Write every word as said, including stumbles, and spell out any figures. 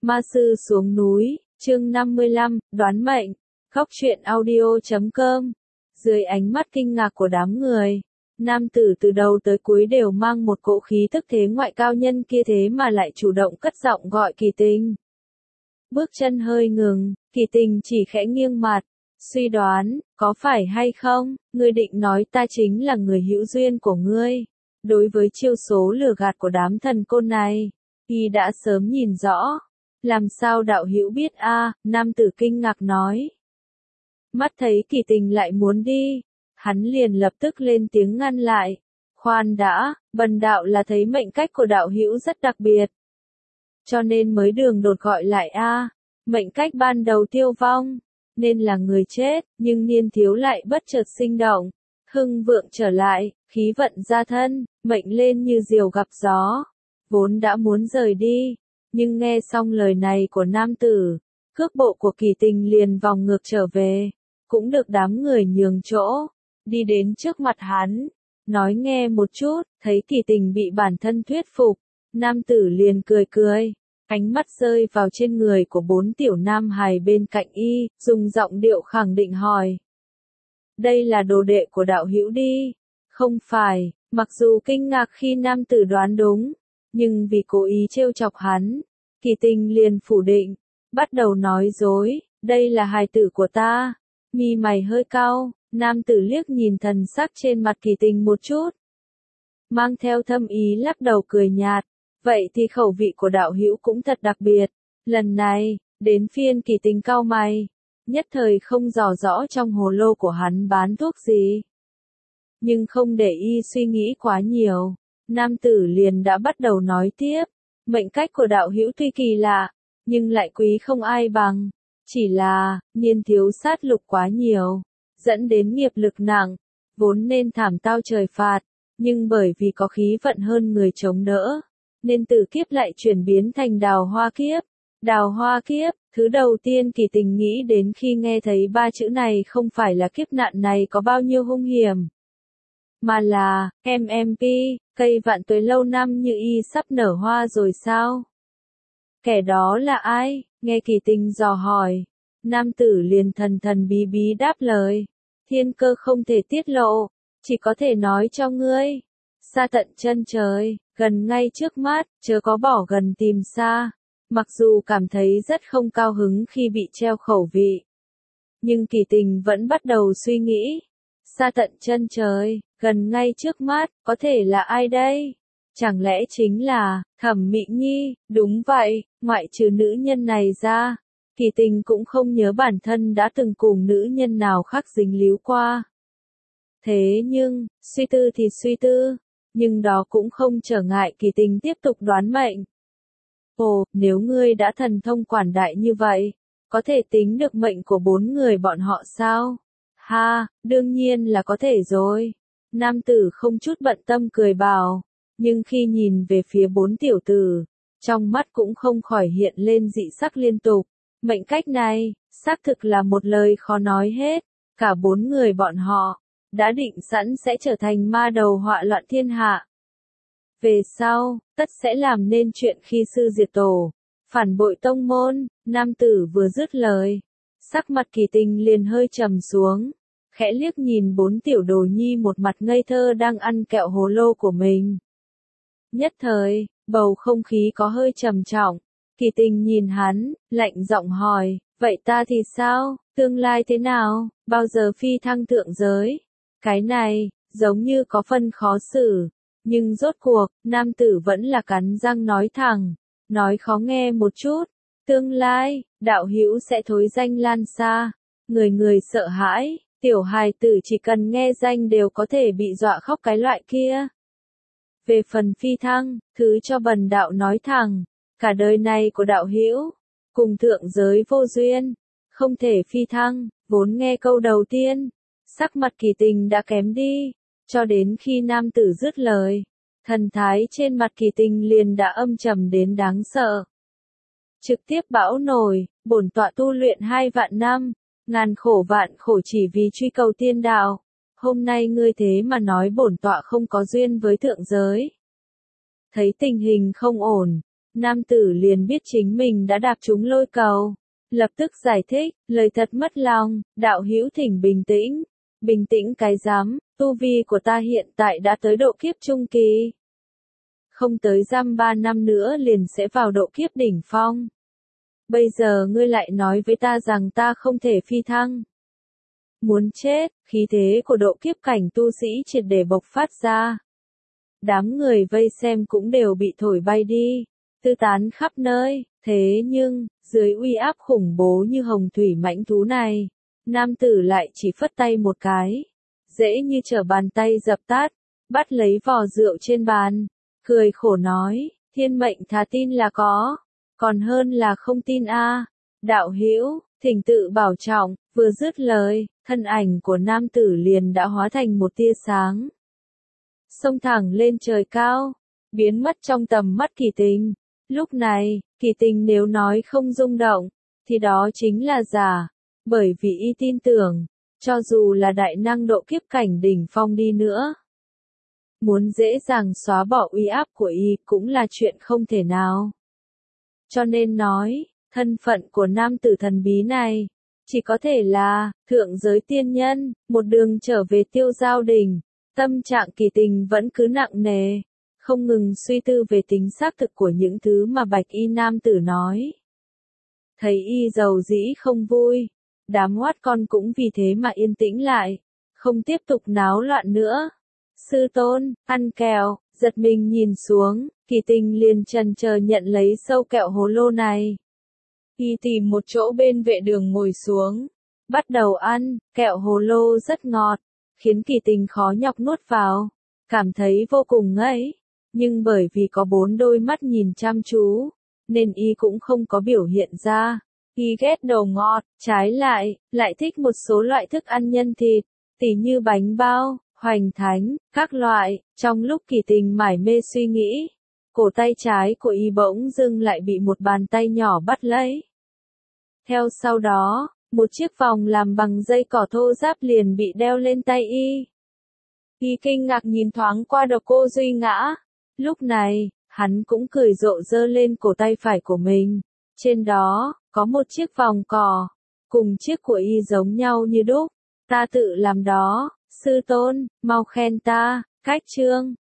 Ma sư xuống núi, chương năm mươi lăm, đoán mệnh, Góc truyện audio chấm com. Dưới ánh mắt kinh ngạc của đám người, nam tử từ đầu tới cuối đều mang một cỗ khí tức thế ngoại cao nhân kia thế mà lại chủ động cất giọng gọi Kỳ Tình. Bước chân hơi ngừng, Kỳ Tình chỉ khẽ nghiêng mặt, suy đoán, có phải hay không, ngươi định nói ta chính là người hữu duyên của ngươi. Đối với chiêu số lừa gạt của đám thần côn này, y đã sớm nhìn rõ. Làm sao đạo hữu biết a? Nam tử kinh ngạc nói. Mắt thấy Kỳ Tình lại muốn đi, hắn liền lập tức lên tiếng ngăn lại. Khoan đã, bần đạo là thấy mệnh cách của đạo hữu rất đặc biệt, cho nên mới đường đột gọi lại a. Mệnh cách ban đầu tiêu vong, nên là người chết, nhưng niên thiếu lại bất chợt sinh động, hưng vượng trở lại, khí vận gia thân, mệnh lên như diều gặp gió. Vốn đã muốn rời đi, nhưng nghe xong lời này của nam tử, cước bộ của Kỳ Tình liền vòng ngược trở về, cũng được đám người nhường chỗ, đi đến trước mặt hắn, nói nghe một chút. Thấy Kỳ Tình bị bản thân thuyết phục, nam tử liền cười cười, ánh mắt rơi vào trên người của bốn tiểu nam hài bên cạnh y, dùng giọng điệu khẳng định hỏi. Đây là đồ đệ của đạo hữu đi, không phải? Mặc dù kinh ngạc khi nam tử đoán đúng, nhưng vì cố ý trêu chọc hắn, Kỳ Tình liền phủ định, bắt đầu nói dối, đây là hài tử của ta. Mi mày hơi cau, nam tử liếc nhìn thần sắc trên mặt Kỳ Tình một chút, mang theo thâm ý lắc đầu cười nhạt, vậy thì khẩu vị của đạo hữu cũng thật đặc biệt. Lần này, đến phiên Kỳ Tình cau mày, nhất thời không dò rõ trong hồ lô của hắn bán thuốc gì. Nhưng không để y suy nghĩ quá nhiều, nam tử liền đã bắt đầu nói tiếp, mệnh cách của đạo hữu tuy kỳ lạ, nhưng lại quý không ai bằng, chỉ là, niên thiếu sát lục quá nhiều, dẫn đến nghiệp lực nặng, vốn nên thảm tao trời phạt, nhưng bởi vì có khí vận hơn người chống đỡ, nên tử kiếp lại chuyển biến thành đào hoa kiếp. Đào hoa kiếp, thứ đầu tiên Kỳ Tình nghĩ đến khi nghe thấy ba chữ này không phải là kiếp nạn này có bao nhiêu hung hiểm, mà là, em em pê, cây vạn tuế lâu năm như y sắp nở hoa rồi sao? Kẻ đó là ai? Nghe Kỳ Tình dò hỏi, nam tử liền thần thần bí bí đáp lời, thiên cơ không thể tiết lộ, chỉ có thể nói cho ngươi. Xa tận chân trời, gần ngay trước mắt, chớ có bỏ gần tìm xa. Mặc dù cảm thấy rất không cao hứng khi bị treo khẩu vị, nhưng Kỳ Tình vẫn bắt đầu suy nghĩ. Xa tận chân trời, gần ngay trước mắt, có thể là ai đây? Chẳng lẽ chính là Thẩm Mị Nhi? Đúng vậy, ngoại trừ nữ nhân này ra, Kỳ Tình cũng không nhớ bản thân đã từng cùng nữ nhân nào khác dính líu qua. Thế nhưng, suy tư thì suy tư, nhưng đó cũng không trở ngại Kỳ Tình tiếp tục đoán mệnh. Ồ, nếu ngươi đã thần thông quảng đại như vậy, có thể tính được mệnh của bốn người bọn họ sao? Ha, đương nhiên là có thể rồi. Nam tử không chút bận tâm cười bảo, nhưng khi nhìn về phía bốn tiểu tử, trong mắt cũng không khỏi hiện lên dị sắc liên tục. Mệnh cách này, xác thực là một lời khó nói hết. Cả bốn người bọn họ đã định sẵn sẽ trở thành ma đầu họa loạn thiên hạ. Về sau, tất sẽ làm nên chuyện khi sư diệt tổ, phản bội tông môn. Nam tử vừa dứt lời, sắc mặt Kỳ Tình liền hơi trầm xuống, khẽ liếc nhìn bốn tiểu đồ nhi một mặt ngây thơ đang ăn kẹo hồ lô của mình. Nhất thời, bầu không khí có hơi trầm trọng. Kỳ Tình nhìn hắn, lạnh giọng hỏi, vậy ta thì sao, tương lai thế nào, bao giờ phi thăng thượng giới? Cái này, giống như có phân khó xử, nhưng rốt cuộc, nam tử vẫn là cắn răng nói thẳng, nói khó nghe một chút, tương lai, đạo hữu sẽ thối danh lan xa, người người sợ hãi, tiểu hài tử chỉ cần nghe danh đều có thể bị dọa khóc cái loại kia. Về phần phi thăng, thứ cho bần đạo nói thẳng, cả đời này của đạo hữu, cùng thượng giới vô duyên, không thể phi thăng. Vốn nghe câu đầu tiên, sắc mặt Kỳ Tình đã kém đi, cho đến khi nam tử dứt lời, thần thái trên mặt Kỳ Tình liền đã âm trầm đến đáng sợ. Trực tiếp bão nổi, bổn tọa tu luyện hai vạn năm, ngàn khổ vạn khổ chỉ vì truy cầu tiên đạo, hôm nay ngươi thế mà nói bổn tọa không có duyên với thượng giới. Thấy tình hình không ổn, Nam tử liền biết chính mình đã đạp trúng lôi cầu. Lập tức giải thích, lời thật mất lòng, đạo hữu thỉnh bình tĩnh. Bình tĩnh cái rắm, tu vi của ta hiện tại đã tới độ kiếp trung kỳ. Không tới dăm ba năm nữa liền sẽ vào độ kiếp đỉnh phong. Bây giờ ngươi lại nói với ta rằng ta không thể phi thăng. Muốn chết, khí thế của độ kiếp cảnh tu sĩ triệt để bộc phát ra. Đám người vây xem cũng đều bị thổi bay đi, tư tán khắp nơi, thế nhưng, dưới uy áp khủng bố như hồng thủy mãnh thú này, nam tử lại chỉ phất tay một cái, dễ như trở bàn tay dập tắt, bắt lấy vò rượu trên bàn, cười khổ nói, thiên mệnh thà tin là có, còn hơn là không tin a. Đạo hữu, thỉnh tự bảo trọng, vừa dứt lời, thân ảnh của nam tử liền đã hóa thành một tia sáng. Xông thẳng lên trời cao, biến mất trong tầm mắt Kỳ Tình. Lúc này, Kỳ Tình nếu nói không rung động, thì đó chính là giả, bởi vì y tin tưởng, cho dù là đại năng độ kiếp cảnh đỉnh phong đi nữa, muốn dễ dàng xóa bỏ uy áp của y cũng là chuyện không thể nào. Cho nên nói, thân phận của nam tử thần bí này, chỉ có thể là, thượng giới tiên nhân, một đường trở về Tiêu Giao Đỉnh. Tâm trạng Kỳ Tình vẫn cứ nặng nề, không ngừng suy tư về tính xác thực của những thứ mà bạch y nam tử nói. Thấy y giàu dĩ không vui, đám hoát con cũng vì thế mà yên tĩnh lại, không tiếp tục náo loạn nữa. Sư tôn, ăn kẹo, giật mình nhìn xuống, Kỳ Tình liền chần chờ nhận lấy sâu kẹo hồ lô này. Y tìm một chỗ bên vệ đường ngồi xuống, bắt đầu ăn, kẹo hồ lô rất ngọt, khiến Kỳ Tình khó nhọc nuốt vào, cảm thấy vô cùng ngấy, nhưng bởi vì có bốn đôi mắt nhìn chăm chú, nên y cũng không có biểu hiện ra. Y ghét đồ ngọt, trái lại, lại thích một số loại thức ăn nhân thịt, tỉ như bánh bao, hoành thánh, các loại. Trong lúc Kỳ Tình mải mê suy nghĩ, cổ tay trái của y bỗng dưng lại bị một bàn tay nhỏ bắt lấy. Theo sau đó, một chiếc vòng làm bằng dây cỏ thô ráp liền bị đeo lên tay y. Y kinh ngạc nhìn thoáng qua Độc Cô Duy Ngã. Lúc này, hắn cũng cười rộ giơ lên cổ tay phải của mình. Trên đó, có một chiếc vòng cỏ, cùng chiếc của y giống nhau như đúc. Ta tự làm đó, sư tôn, mau khen ta, cách chương.